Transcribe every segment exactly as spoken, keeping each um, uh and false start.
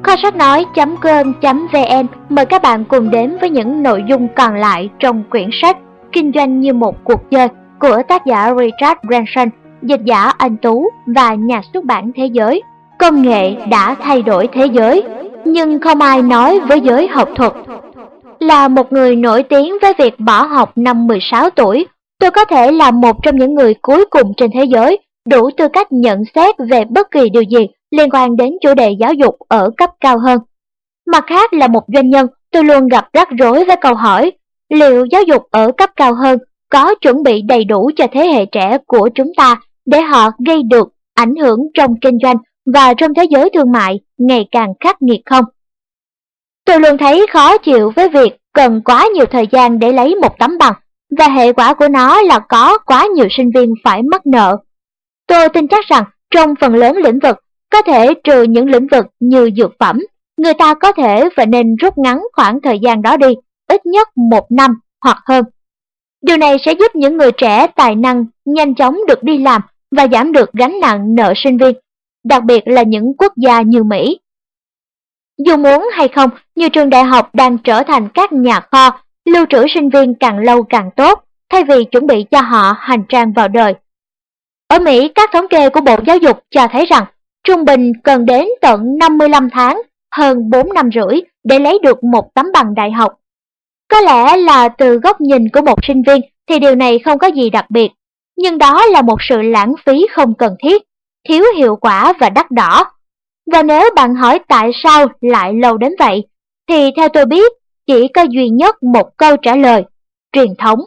Kho sách nói.com.vn mời các bạn cùng đến với những nội dung còn lại trong quyển sách Kinh doanh như một cuộc chơi của tác giả Richard Branson, dịch giả Anh Tú và nhà xuất bản Thế Giới. Công nghệ đã thay đổi thế giới, nhưng không ai nói với giới học thuật. Là một người nổi tiếng với việc bỏ học năm mười sáu tuổi, tôi có thể là một trong những người cuối cùng trên thế giới đủ tư cách nhận xét về bất kỳ điều gì liên quan đến chủ đề giáo dục ở cấp cao hơn. Mặt khác là một doanh nhân, tôi luôn gặp rắc rối với câu hỏi, liệu giáo dục ở cấp cao hơn có chuẩn bị đầy đủ cho thế hệ trẻ của chúng ta để họ gây được ảnh hưởng trong kinh doanh và trong thế giới thương mại ngày càng khắc nghiệt không? Tôi luôn thấy khó chịu với việc cần quá nhiều thời gian để lấy một tấm bằng, và hệ quả của nó là có quá nhiều sinh viên phải mắc nợ. Tôi tin chắc rằng trong phần lớn lĩnh vực, có thể trừ những lĩnh vực như dược phẩm, người ta có thể và nên rút ngắn khoảng thời gian đó đi, ít nhất một năm hoặc hơn. Điều này sẽ giúp những người trẻ tài năng nhanh chóng được đi làm và giảm được gánh nặng nợ sinh viên, đặc biệt là những quốc gia như Mỹ. Dù muốn hay không, nhiều trường đại học đang trở thành các nhà kho, lưu trữ sinh viên càng lâu càng tốt, thay vì chuẩn bị cho họ hành trang vào đời. Ở Mỹ, các thống kê của Bộ Giáo dục cho thấy rằng trung bình cần đến tận năm mươi lăm tháng, hơn bốn năm rưỡi để lấy được một tấm bằng đại học. Có lẽ là từ góc nhìn của một sinh viên thì điều này không có gì đặc biệt, nhưng đó là một sự lãng phí không cần thiết, thiếu hiệu quả và đắt đỏ. Và nếu bạn hỏi tại sao lại lâu đến vậy, thì theo tôi biết, chỉ có duy nhất một câu trả lời, truyền thống.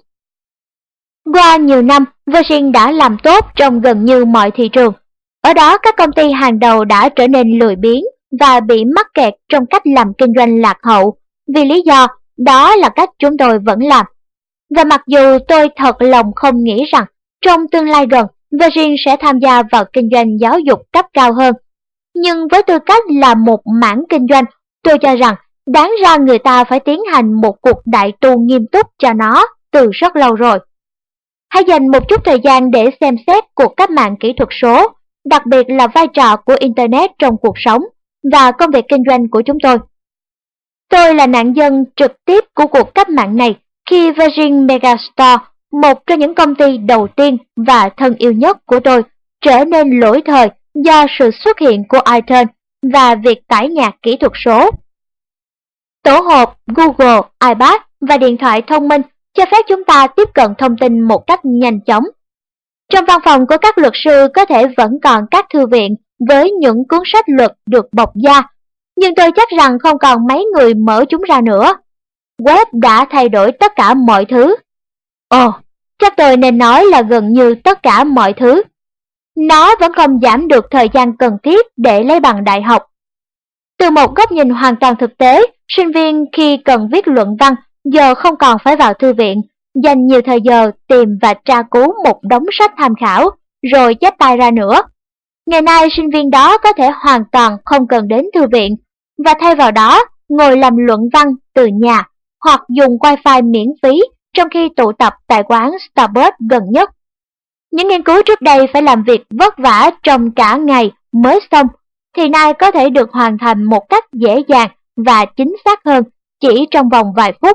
Qua nhiều năm, Virgin đã làm tốt trong gần như mọi thị trường. Ở đó các công ty hàng đầu đã trở nên lười biếng và bị mắc kẹt trong cách làm kinh doanh lạc hậu, vì lý do đó là cách chúng tôi vẫn làm. Và mặc dù tôi thật lòng không nghĩ rằng trong tương lai gần, Virgin sẽ tham gia vào kinh doanh giáo dục cấp cao hơn, nhưng với tư cách là một mảng kinh doanh, tôi cho rằng đáng ra người ta phải tiến hành một cuộc đại tu nghiêm túc cho nó từ rất lâu rồi. Hãy dành một chút thời gian để xem xét cuộc cách mạng kỹ thuật số, đặc biệt là vai trò của Internet trong cuộc sống và công việc kinh doanh của chúng tôi. Tôi là nạn nhân trực tiếp của cuộc cách mạng này khi Virgin Megastore, một trong những công ty đầu tiên và thân yêu nhất của tôi, trở nên lỗi thời do sự xuất hiện của iTunes và việc tải nhạc kỹ thuật số. Tổ hộp Google, iPad và điện thoại thông minh cho phép chúng ta tiếp cận thông tin một cách nhanh chóng. Trong văn phòng của các luật sư có thể vẫn còn các thư viện với những cuốn sách luật được bọc da, nhưng tôi chắc rằng không còn mấy người mở chúng ra nữa. Web đã thay đổi tất cả mọi thứ. Ồ, chắc tôi nên nói là gần như tất cả mọi thứ. Nó vẫn không giảm được thời gian cần thiết để lấy bằng đại học. Từ một góc nhìn hoàn toàn thực tế, sinh viên khi cần viết luận văn giờ không còn phải vào thư viện, dành nhiều thời giờ tìm và tra cứu một đống sách tham khảo, rồi chép tay ra nữa. Ngày nay sinh viên đó có thể hoàn toàn không cần đến thư viện, và thay vào đó ngồi làm luận văn từ nhà, hoặc dùng wifi miễn phí trong khi tụ tập tại quán Starbucks gần nhất. Những nghiên cứu trước đây phải làm việc vất vả trong cả ngày mới xong, thì nay có thể được hoàn thành một cách dễ dàng và chính xác hơn chỉ trong vòng vài phút.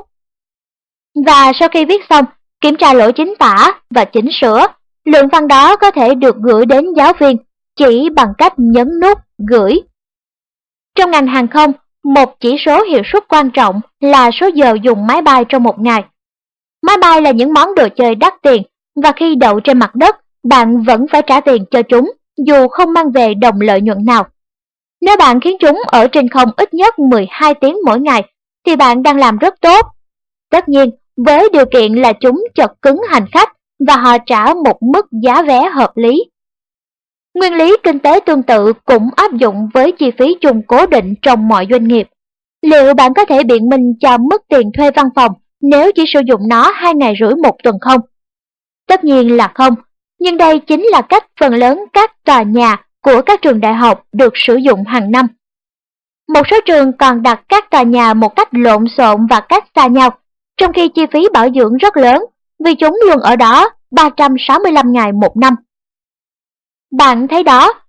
Và sau khi viết xong, kiểm tra lỗi chính tả và chỉnh sửa, luận văn đó có thể được gửi đến giáo viên chỉ bằng cách nhấn nút gửi. Trong ngành hàng không, một chỉ số hiệu suất quan trọng là số giờ dùng máy bay trong một ngày. Máy bay là những món đồ chơi đắt tiền, và khi đậu trên mặt đất, bạn vẫn phải trả tiền cho chúng, dù không mang về đồng lợi nhuận nào. Nếu bạn khiến chúng ở trên không ít nhất mười hai tiếng mỗi ngày, thì bạn đang làm rất tốt. Tất nhiên, với điều kiện là chúng chật cứng hành khách và họ trả một mức giá vé hợp lý. Nguyên lý kinh tế tương tự cũng áp dụng với chi phí chung cố định trong mọi doanh nghiệp. Liệu bạn có thể biện minh cho mức tiền thuê văn phòng nếu chỉ sử dụng nó hai ngày rưỡi một tuần không? Tất nhiên là không, nhưng đây chính là cách phần lớn các tòa nhà của các trường đại học được sử dụng hàng năm. Một số trường còn đặt các tòa nhà một cách lộn xộn và cách xa nhau, trong khi chi phí bảo dưỡng rất lớn, vì chúng luôn ở đó ba trăm sáu mươi lăm ngày một năm. Bạn thấy đó,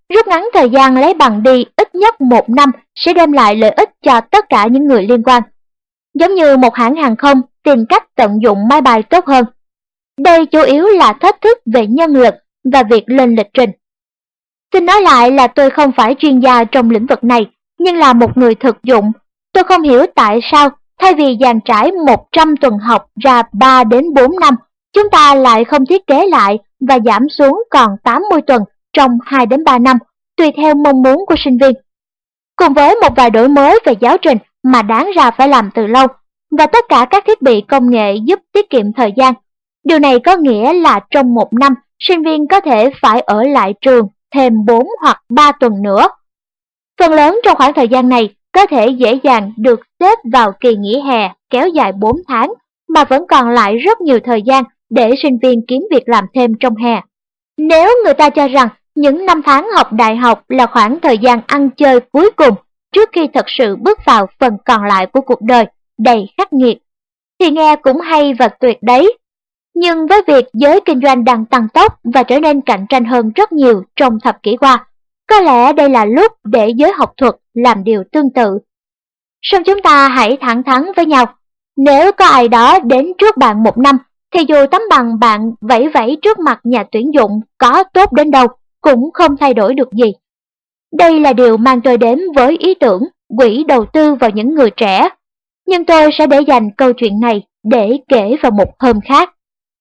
Rút ngắn thời gian lấy bằng đi ít nhất một năm sẽ đem lại lợi ích cho tất cả những người liên quan. Giống như một hãng hàng không tìm cách tận dụng máy bay tốt hơn. Đây chủ yếu là thách thức về nhân lực và việc lên lịch trình. Xin nói lại là tôi không phải chuyên gia trong lĩnh vực này, nhưng là một người thực dụng. Tôi không hiểu tại sao thay vì dàn trải một trăm tuần học ra ba đến bốn năm, chúng ta lại không thiết kế lại và giảm xuống còn tám mươi tuần trong hai đến ba năm, tùy theo mong muốn của sinh viên. Cùng với một vài đổi mới về giáo trình mà đáng ra phải làm từ lâu, và tất cả các thiết bị công nghệ giúp tiết kiệm thời gian. Điều này có nghĩa là trong một năm, sinh viên có thể phải ở lại trường thêm bốn hoặc ba tuần nữa. Phần lớn trong khoảng thời gian này có thể dễ dàng được xếp vào kỳ nghỉ hè kéo dài bốn tháng, mà vẫn còn lại rất nhiều thời gian để sinh viên kiếm việc làm thêm trong hè. Nếu người ta cho rằng những năm tháng học đại học là khoảng thời gian ăn chơi cuối cùng trước khi thật sự bước vào phần còn lại của cuộc đời đầy khắc nghiệt, thì nghe cũng hay và tuyệt đấy. Nhưng với việc giới kinh doanh đang tăng tốc và trở nên cạnh tranh hơn rất nhiều trong thập kỷ qua, có lẽ đây là lúc để giới học thuật làm điều tương tự. Song chúng ta hãy thẳng thắn với nhau. Nếu có ai đó đến trước bạn một năm, thì dù tấm bằng bạn vẫy vẫy trước mặt nhà tuyển dụng có tốt đến đâu, cũng không thay đổi được gì. Đây là điều mang tôi đến với ý tưởng quỹ đầu tư vào những người trẻ. Nhưng tôi sẽ để dành câu chuyện này để kể vào một hôm khác.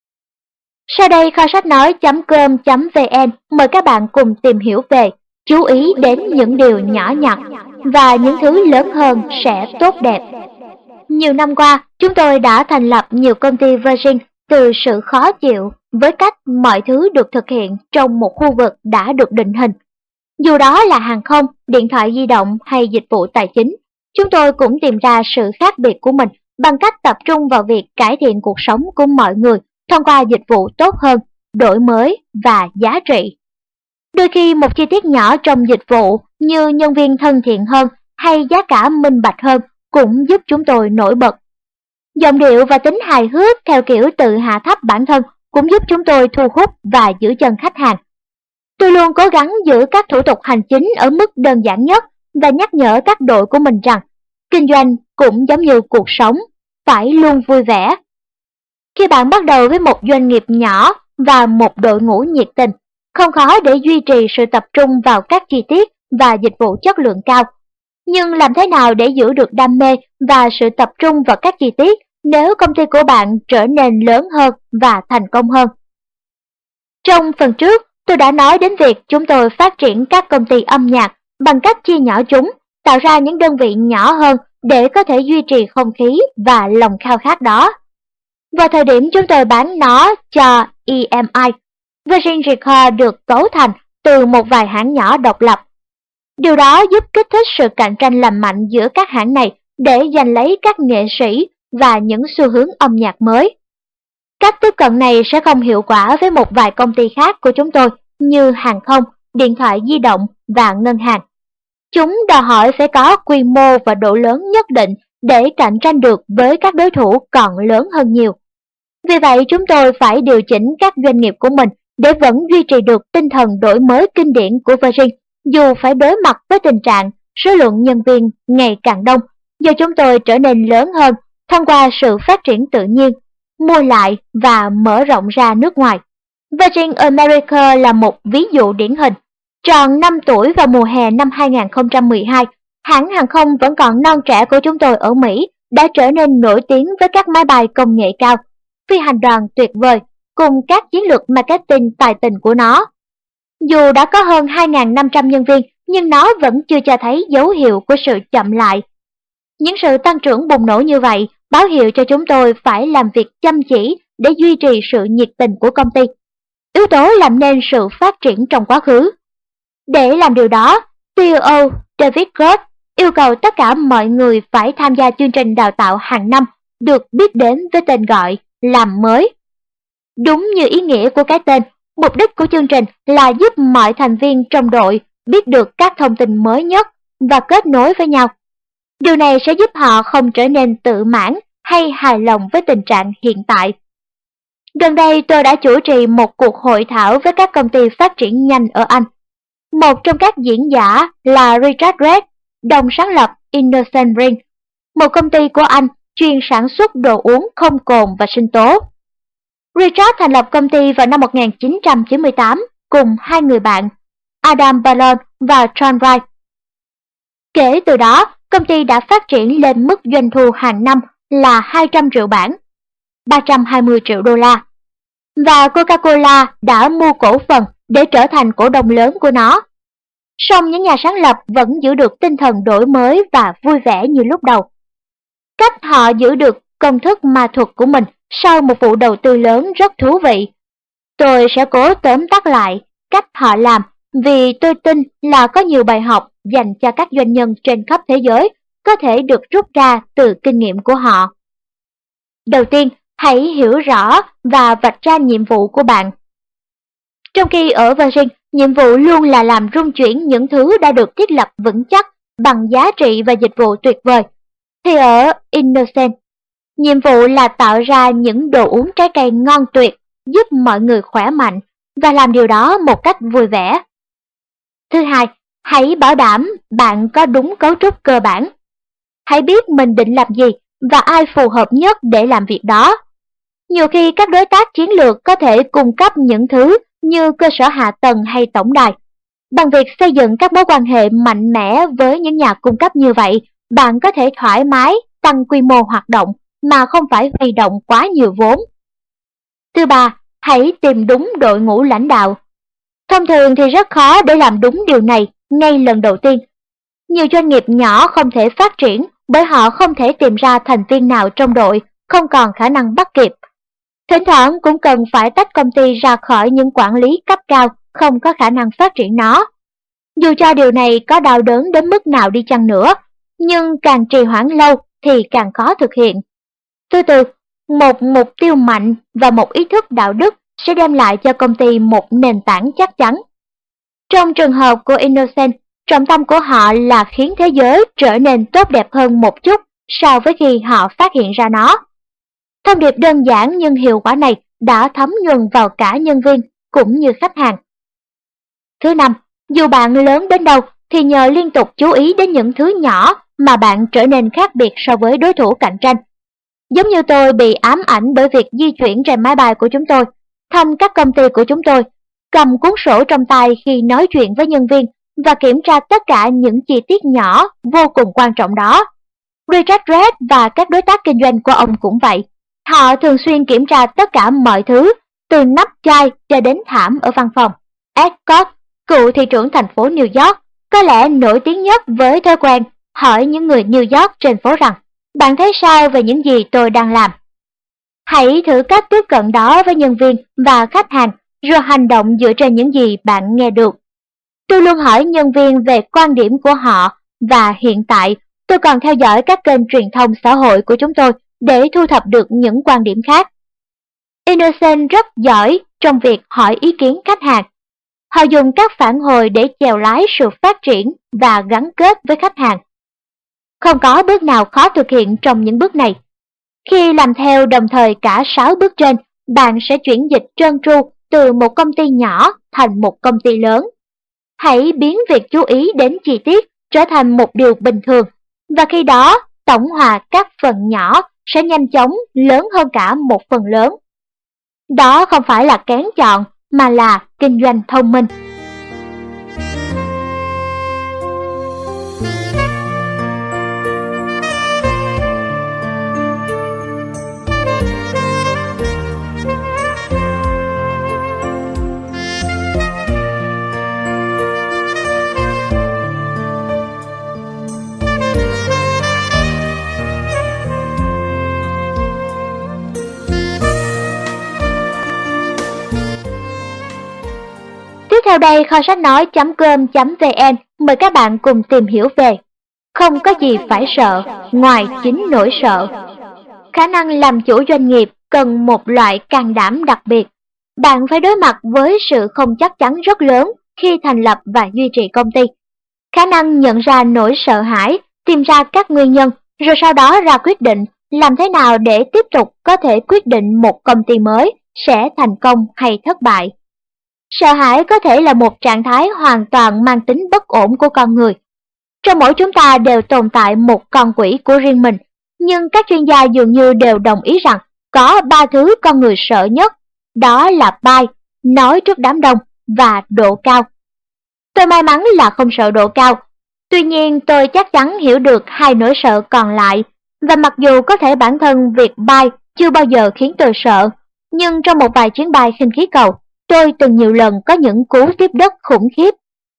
Sau đây kho sách nói chấm com chấm vn mời các bạn cùng tìm hiểu về chú ý đến những điều nhỏ nhặt và những thứ lớn hơn sẽ tốt đẹp. Nhiều năm qua, chúng tôi đã thành lập nhiều công ty Virgin từ sự khó chịu với cách mọi thứ được thực hiện trong một khu vực đã được định hình. Dù đó là hàng không, điện thoại di động hay dịch vụ tài chính, chúng tôi cũng tìm ra sự khác biệt của mình bằng cách tập trung vào việc cải thiện cuộc sống của mọi người thông qua dịch vụ tốt hơn, đổi mới và giá trị. Đôi khi một chi tiết nhỏ trong dịch vụ như nhân viên thân thiện hơn hay giá cả minh bạch hơn cũng giúp chúng tôi nổi bật. Giọng điệu và tính hài hước theo kiểu tự hạ thấp bản thân cũng giúp chúng tôi thu hút và giữ chân khách hàng. Tôi luôn cố gắng giữ các thủ tục hành chính ở mức đơn giản nhất và nhắc nhở các đội của mình rằng kinh doanh cũng giống như cuộc sống, phải luôn vui vẻ. Khi bạn bắt đầu với một doanh nghiệp nhỏ và một đội ngũ nhiệt tình, không khó để duy trì sự tập trung vào các chi tiết và dịch vụ chất lượng cao. Nhưng làm thế nào để giữ được đam mê và sự tập trung vào các chi tiết nếu công ty của bạn trở nên lớn hơn và thành công hơn? Trong phần trước, tôi đã nói đến việc chúng tôi phát triển các công ty âm nhạc bằng cách chia nhỏ chúng, tạo ra những đơn vị nhỏ hơn để có thể duy trì không khí và lòng khao khát đó. Vào thời điểm chúng tôi bán nó cho e em i, Virgin Records được cấu thành từ một vài hãng nhỏ độc lập. Điều đó giúp kích thích sự cạnh tranh lành mạnh giữa các hãng này để giành lấy các nghệ sĩ và những xu hướng âm nhạc mới. Cách tiếp cận này sẽ không hiệu quả với một vài công ty khác của chúng tôi như hàng không, điện thoại di động và ngân hàng. Chúng đòi hỏi phải có quy mô và độ lớn nhất định để cạnh tranh được với các đối thủ còn lớn hơn nhiều. Vì vậy, chúng tôi phải điều chỉnh các doanh nghiệp của mình để vẫn duy trì được tinh thần đổi mới kinh điển của Virgin, dù phải đối mặt với tình trạng số lượng nhân viên ngày càng đông, do chúng tôi trở nên lớn hơn thông qua sự phát triển tự nhiên, mua lại và mở rộng ra nước ngoài. Virgin America là một ví dụ điển hình. Tròn năm tuổi vào mùa hè năm hai nghìn không trăm mười hai, hãng hàng không vẫn còn non trẻ của chúng tôi ở Mỹ đã trở nên nổi tiếng với các máy bay công nghệ cao, phi hành đoàn tuyệt vời cùng các chiến lược marketing tài tình của nó. Dù đã có hơn hai nghìn năm trăm nhân viên, nhưng nó vẫn chưa cho thấy dấu hiệu của sự chậm lại. Những sự tăng trưởng bùng nổ như vậy báo hiệu cho chúng tôi phải làm việc chăm chỉ để duy trì sự nhiệt tình của công ty, yếu tố làm nên sự phát triển trong quá khứ. Để làm điều đó, xê e ô David Gross yêu cầu tất cả mọi người phải tham gia chương trình đào tạo hàng năm được biết đến với tên gọi làm mới. Đúng như ý nghĩa của cái tên, mục đích của chương trình là giúp mọi thành viên trong đội biết được các thông tin mới nhất và kết nối với nhau. Điều này sẽ giúp họ không trở nên tự mãn hay hài lòng với tình trạng hiện tại. Gần đây tôi đã chủ trì một cuộc hội thảo với các công ty phát triển nhanh ở Anh. Một trong các diễn giả là Richard Red, đồng sáng lập Innocent Ring, một công ty của Anh chuyên sản xuất đồ uống không cồn và sinh tố. Richard thành lập công ty vào năm một nghìn chín trăm chín mươi tám cùng hai người bạn, Adam Ballon và John Wright. Kể từ đó, công ty đã phát triển lên mức doanh thu hàng năm là hai trăm triệu bảng, ba trăm hai mươi triệu đô la. Và Coca-Cola đã mua cổ phần để trở thành cổ đông lớn của nó. Song những nhà sáng lập vẫn giữ được tinh thần đổi mới và vui vẻ như lúc đầu. Cách họ giữ được công thức ma thuật của mình sau một vụ đầu tư lớn rất thú vị. Tôi sẽ cố tóm tắt lại cách họ làm vì tôi tin là có nhiều bài học dành cho các doanh nhân trên khắp thế giới có thể được rút ra từ kinh nghiệm của họ. Đầu tiên, hãy hiểu rõ và vạch ra nhiệm vụ của bạn. Trong khi ở Virgin, nhiệm vụ luôn là làm rung chuyển những thứ đã được thiết lập vững chắc bằng giá trị và dịch vụ tuyệt vời, thì ở Innocent, nhiệm vụ là tạo ra những đồ uống trái cây ngon tuyệt, giúp mọi người khỏe mạnh và làm điều đó một cách vui vẻ. Thứ hai, hãy bảo đảm bạn có đúng cấu trúc cơ bản. Hãy biết mình định làm gì và ai phù hợp nhất để làm việc đó. Nhiều khi các đối tác chiến lược có thể cung cấp những thứ như cơ sở hạ tầng hay tổng đài. Bằng việc xây dựng các mối quan hệ mạnh mẽ với những nhà cung cấp như vậy, bạn có thể thoải mái tăng quy mô hoạt động mà không phải huy động quá nhiều vốn. Thứ ba, hãy tìm đúng đội ngũ lãnh đạo. Thông thường thì rất khó để làm đúng điều này ngay lần đầu tiên. Nhiều doanh nghiệp nhỏ không thể phát triển bởi họ không thể tìm ra thành viên nào trong đội không còn khả năng bắt kịp. Thỉnh thoảng cũng cần phải tách công ty ra khỏi những quản lý cấp cao không có khả năng phát triển nó. Dù cho điều này có đau đớn đến mức nào đi chăng nữa, nhưng càng trì hoãn lâu thì càng khó thực hiện. Thứ tư, một mục tiêu mạnh và một ý thức đạo đức sẽ đem lại cho công ty một nền tảng chắc chắn. Trong trường hợp của Innocent, trọng tâm của họ là khiến thế giới trở nên tốt đẹp hơn một chút so với khi họ phát hiện ra nó. Thông điệp đơn giản nhưng hiệu quả này đã thấm nhuần vào cả nhân viên cũng như khách hàng. Thứ năm, dù bạn lớn đến đâu thì nhờ liên tục chú ý đến những thứ nhỏ mà bạn trở nên khác biệt so với đối thủ cạnh tranh. Giống như tôi bị ám ảnh bởi việc di chuyển trên máy bay của chúng tôi, thăm các công ty của chúng tôi, cầm cuốn sổ trong tay khi nói chuyện với nhân viên và kiểm tra tất cả những chi tiết nhỏ vô cùng quan trọng đó. Richard Red và các đối tác kinh doanh của ông cũng vậy. Họ thường xuyên kiểm tra tất cả mọi thứ, từ nắp chai cho đến thảm ở văn phòng. Ed Scott, cựu thị trưởng thành phố New York, có lẽ nổi tiếng nhất với thói quen hỏi những người New York trên phố rằng, bạn thấy sao về những gì tôi đang làm? Hãy thử cách tiếp cận đó với nhân viên và khách hàng, rồi hành động dựa trên những gì bạn nghe được. Tôi luôn hỏi nhân viên về quan điểm của họ, và hiện tại tôi còn theo dõi các kênh truyền thông xã hội của chúng tôi để thu thập được những quan điểm khác. Innocent rất giỏi trong việc hỏi ý kiến khách hàng. Họ dùng các phản hồi để chèo lái sự phát triển và gắn kết với khách hàng. Không có bước nào khó thực hiện trong những bước này. Khi làm theo đồng thời cả sáu bước trên, bạn sẽ chuyển dịch trơn tru từ một công ty nhỏ thành một công ty lớn. Hãy biến việc chú ý đến chi tiết trở thành một điều bình thường, và khi đó tổng hòa các phần nhỏ sẽ nhanh chóng lớn hơn cả một phần lớn. Đó không phải là kén chọn, mà là kinh doanh thông minh. Tiếp theo đây, kho sách nói chấm com chấm vn mời các bạn cùng tìm hiểu về không có gì phải sợ ngoài chính nỗi sợ. Khả năng làm chủ doanh nghiệp cần một loại can đảm đặc biệt. Bạn phải đối mặt với sự không chắc chắn rất lớn khi thành lập và duy trì công ty. Khả năng nhận ra nỗi sợ hãi, tìm ra các nguyên nhân, rồi sau đó ra quyết định làm thế nào để tiếp tục có thể quyết định một công ty mới sẽ thành công hay thất bại. Sợ hãi có thể là một trạng thái hoàn toàn mang tính bất ổn của con người. Trong mỗi chúng ta đều tồn tại một con quỷ của riêng mình, nhưng các chuyên gia dường như đều đồng ý rằng có ba thứ con người sợ nhất, đó là bay, nói trước đám đông và độ cao. Tôi may mắn là không sợ độ cao, tuy nhiên tôi chắc chắn hiểu được hai nỗi sợ còn lại, và mặc dù có thể bản thân việc bay chưa bao giờ khiến tôi sợ, nhưng trong một vài chuyến bay khinh khí cầu, tôi từng nhiều lần có những cú tiếp đất khủng khiếp.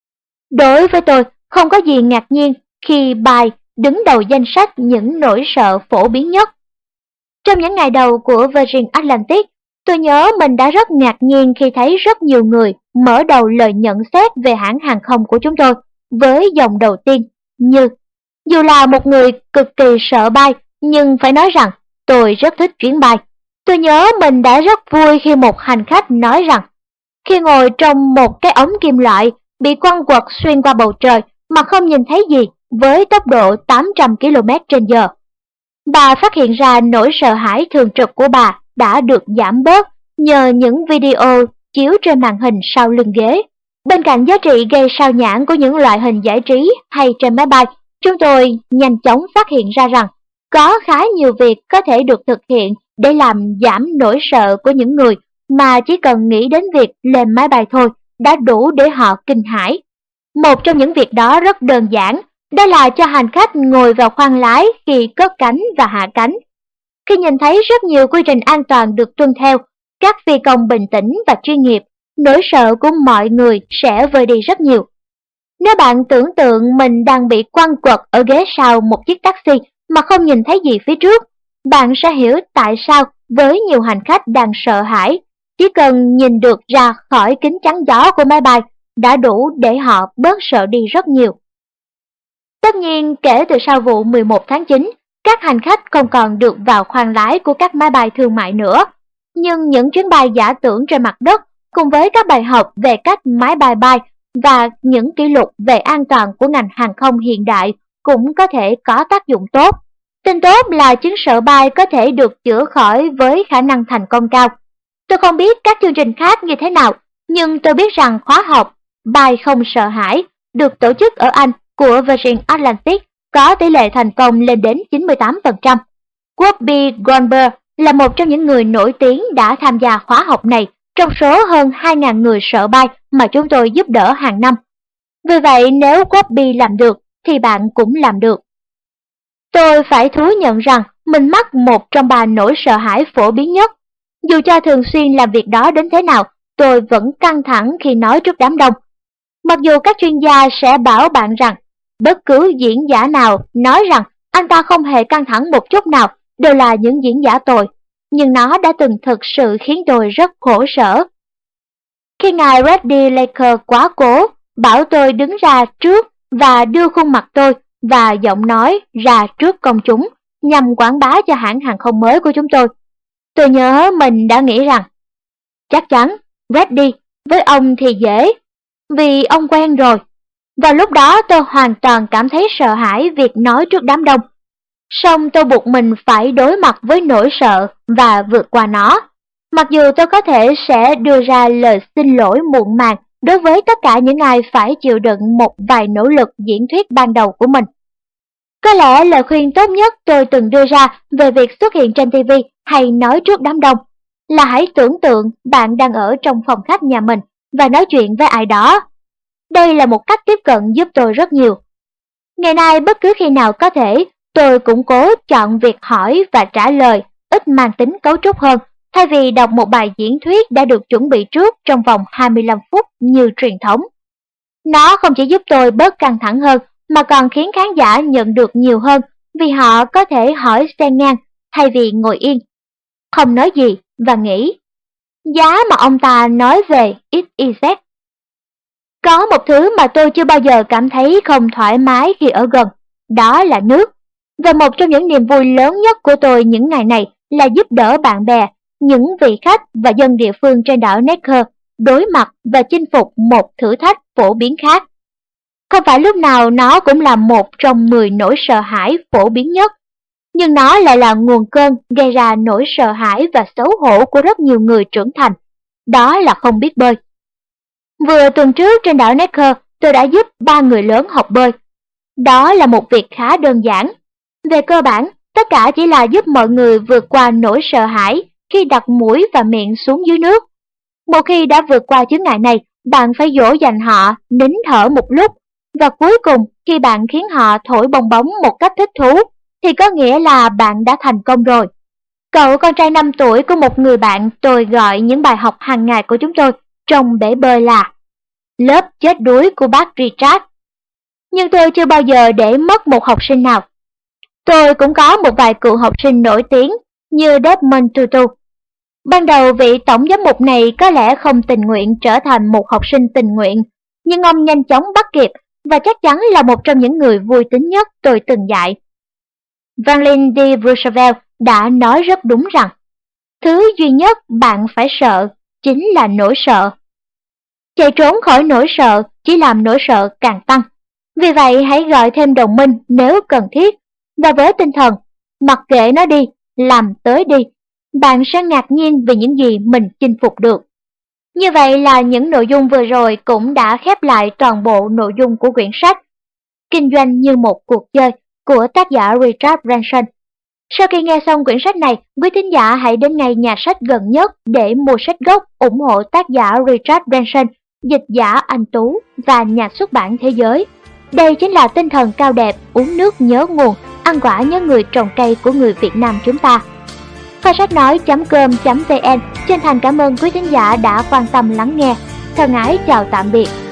Đối với tôi, không có gì ngạc nhiên khi bay đứng đầu danh sách những nỗi sợ phổ biến nhất. Trong những ngày đầu của Virgin Atlantic, tôi nhớ mình đã rất ngạc nhiên khi thấy rất nhiều người mở đầu lời nhận xét về hãng hàng không của chúng tôi với dòng đầu tiên như: dù là một người cực kỳ sợ bay, nhưng phải nói rằng tôi rất thích chuyến bay. Tôi nhớ mình đã rất vui khi một hành khách nói rằng khi ngồi trong một cái ống kim loại bị quăng quật xuyên qua bầu trời mà không nhìn thấy gì với tốc độ tám trăm ki lô mét trên giờ. Bà phát hiện ra nỗi sợ hãi thường trực của bà đã được giảm bớt nhờ những video chiếu trên màn hình sau lưng ghế. Bên cạnh giá trị gây sao nhãng của những loại hình giải trí hay trên máy bay, chúng tôi nhanh chóng phát hiện ra rằng có khá nhiều việc có thể được thực hiện để làm giảm nỗi sợ của những người mà chỉ cần nghĩ đến việc lên máy bay thôi đã đủ để họ kinh hãi. Một trong những việc đó rất đơn giản, đó là cho hành khách ngồi vào khoang lái khi cất cánh và hạ cánh. Khi nhìn thấy rất nhiều quy trình an toàn được tuân theo, các phi công bình tĩnh và chuyên nghiệp, nỗi sợ của mọi người sẽ vơi đi rất nhiều. Nếu bạn tưởng tượng mình đang bị quăng quật ở ghế sau một chiếc taxi mà không nhìn thấy gì phía trước, bạn sẽ hiểu tại sao với nhiều hành khách đang sợ hãi, chỉ cần nhìn được ra khỏi kính chắn gió của máy bay đã đủ để họ bớt sợ đi rất nhiều. Tất nhiên, kể từ sau vụ mười một tháng chín, các hành khách không còn được vào khoang lái của các máy bay thương mại nữa. Nhưng những chuyến bay giả tưởng trên mặt đất, cùng với các bài học về cách máy bay bay và những kỷ lục về an toàn của ngành hàng không hiện đại cũng có thể có tác dụng tốt. Tin tốt là chứng sợ bay có thể được chữa khỏi với khả năng thành công cao. Tôi không biết các chương trình khác như thế nào, nhưng tôi biết rằng khóa học Bay không sợ hãi được tổ chức ở Anh của Virgin Atlantic có tỷ lệ thành công lên đến chín mươi tám phần trăm. Whoopi Goldberg là một trong những người nổi tiếng đã tham gia khóa học này trong số hơn hai nghìn người sợ bay mà chúng tôi giúp đỡ hàng năm. Vì vậy, nếu Whoopi làm được, thì bạn cũng làm được. Tôi phải thú nhận rằng mình mắc một trong ba nỗi sợ hãi phổ biến nhất. Dù cho thường xuyên làm việc đó đến thế nào, tôi vẫn căng thẳng khi nói trước đám đông. Mặc dù các chuyên gia sẽ bảo bạn rằng bất cứ diễn giả nào nói rằng anh ta không hề căng thẳng một chút nào đều là những diễn giả tồi, nhưng nó đã từng thực sự khiến tôi rất khổ sở. Khi ngài Reddy Laker quá cố, bảo tôi đứng ra trước và đưa khuôn mặt tôi và giọng nói ra trước công chúng nhằm quảng bá cho hãng hàng không mới của chúng tôi, tôi nhớ mình đã nghĩ rằng chắc chắn Reddy, với ông thì dễ, vì ông quen rồi. Vào lúc đó tôi hoàn toàn cảm thấy sợ hãi việc nói trước đám đông. Song tôi buộc mình phải đối mặt với nỗi sợ và vượt qua nó. Mặc dù tôi có thể sẽ đưa ra lời xin lỗi muộn màng đối với tất cả những ai phải chịu đựng một vài nỗ lực diễn thuyết ban đầu của mình. Có lẽ lời khuyên tốt nhất tôi từng đưa ra về việc xuất hiện trên ti vi hay nói trước đám đông là hãy tưởng tượng bạn đang ở trong phòng khách nhà mình và nói chuyện với ai đó. Đây là một cách tiếp cận giúp tôi rất nhiều. Ngày nay bất cứ khi nào có thể, tôi cũng cố chọn việc hỏi và trả lời ít mang tính cấu trúc hơn, thay vì đọc một bài diễn thuyết đã được chuẩn bị trước trong vòng hai mươi lăm phút như truyền thống. Nó không chỉ giúp tôi bớt căng thẳng hơn, mà còn khiến khán giả nhận được nhiều hơn, vì họ có thể hỏi xen ngang thay vì ngồi yên, không nói gì và nghĩ. Giá mà ông ta nói về ích zét. Có một thứ mà tôi chưa bao giờ cảm thấy không thoải mái khi ở gần, đó là nước. Và một trong những niềm vui lớn nhất của tôi những ngày này là giúp đỡ bạn bè, những vị khách và dân địa phương trên đảo Necker đối mặt và chinh phục một thử thách phổ biến khác. Không phải lúc nào nó cũng là một trong mười nỗi sợ hãi phổ biến nhất, nhưng nó lại là nguồn cơn gây ra nỗi sợ hãi và xấu hổ của rất nhiều người trưởng thành. Đó là không biết bơi. Vừa tuần trước trên đảo Necker, tôi đã giúp ba người lớn học bơi. Đó là một việc khá đơn giản. Về cơ bản, tất cả chỉ là giúp mọi người vượt qua nỗi sợ hãi khi đặt mũi và miệng xuống dưới nước. Một khi đã vượt qua chướng ngại này, bạn phải dỗ dành họ nín thở một lúc, và cuối cùng khi bạn khiến họ thổi bong bóng một cách thích thú, thì có nghĩa là bạn đã thành công rồi. Cậu con trai năm tuổi của một người bạn tôi gọi những bài học hàng ngày của chúng tôi trong bể bơi là lớp chết đuối của bác Richard. Nhưng tôi chưa bao giờ để mất một học sinh nào. Tôi cũng có một vài cựu học sinh nổi tiếng như Desmond Tutu. Ban đầu vị tổng giám mục này có lẽ không tình nguyện trở thành một học sinh tình nguyện, nhưng ông nhanh chóng bắt kịp và chắc chắn là một trong những người vui tính nhất tôi từng dạy. Franklin D. Roosevelt đã nói rất đúng rằng, thứ duy nhất bạn phải sợ chính là nỗi sợ. Chạy trốn khỏi nỗi sợ chỉ làm nỗi sợ càng tăng. Vì vậy hãy gọi thêm đồng minh nếu cần thiết, và với tinh thần mặc kệ nó đi, làm tới đi, bạn sẽ ngạc nhiên về những gì mình chinh phục được. Như vậy là những nội dung vừa rồi cũng đã khép lại toàn bộ nội dung của quyển sách Kinh doanh như một cuộc chơi của tác giả Richard Branson. Sau khi nghe xong quyển sách này, quý thính giả hãy đến ngay nhà sách gần nhất để mua sách gốc ủng hộ tác giả Richard Branson, dịch giả Anh Tú và nhà xuất bản Thế Giới. Đây chính là tinh thần cao đẹp, uống nước nhớ nguồn, ăn quả nhớ người trồng cây của người Việt Nam chúng ta. Kho sách nói chấm com chấm vn chân thành cảm ơn quý thính giả đã quan tâm lắng nghe. Thân ái chào tạm biệt.